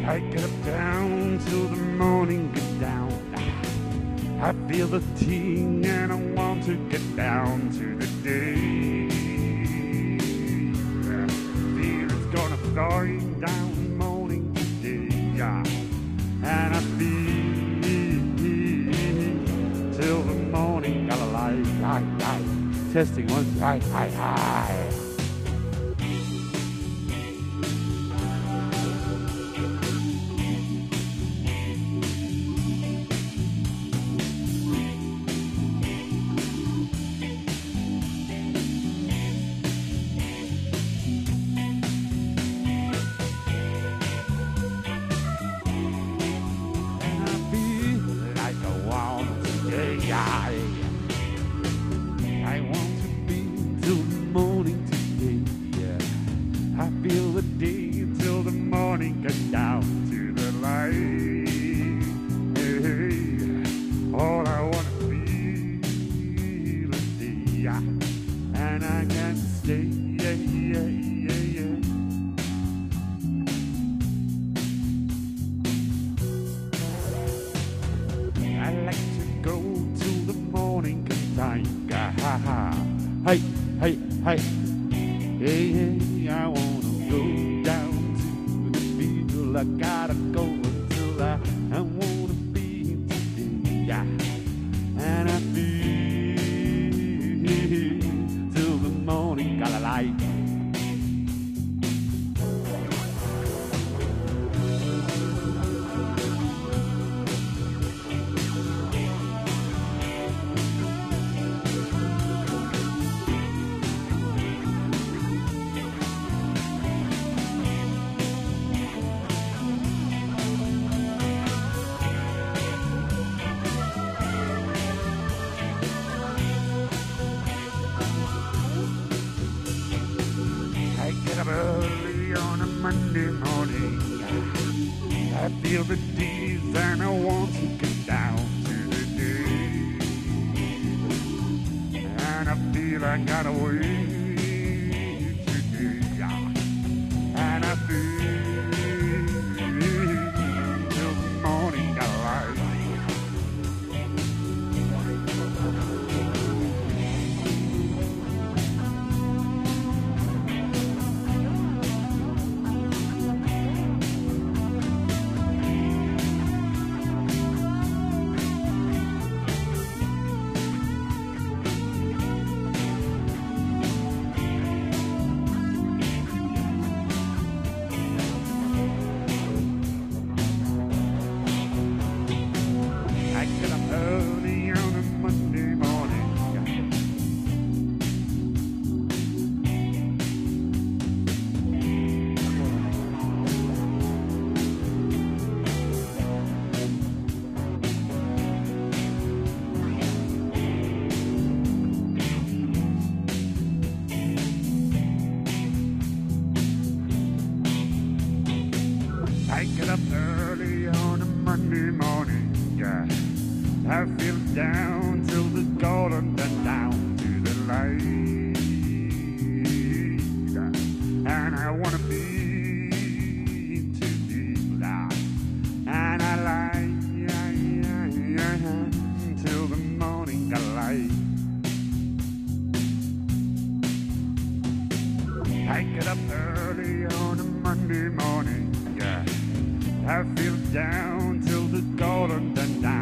I get up down till the morning get down. I feel the ting and I want to get down to the day. Feel it's gonna flying down morning today. And I feel till the morning. Got a light. Testing one, hi. I want to be till the morning today. I feel the day till the morning gets down to the light. All I want to feel is day, and I can stay. I like to go to the morning time. Hey, I wanna go down to the field. I gotta go until I wanna be today. And I feel till the morning, got a light. I get up early on a Monday morning. I feel the days and I want to get down to the day. And I feel I gotta wait today. And I feel till the morning got light. I get up early on a Monday morning. I get up early on a Monday morning. I feel down till the golden and down to the light. And I wanna be today. And I lie till the morning got light. I get up early on a Monday morning. I feel down till the golden and down.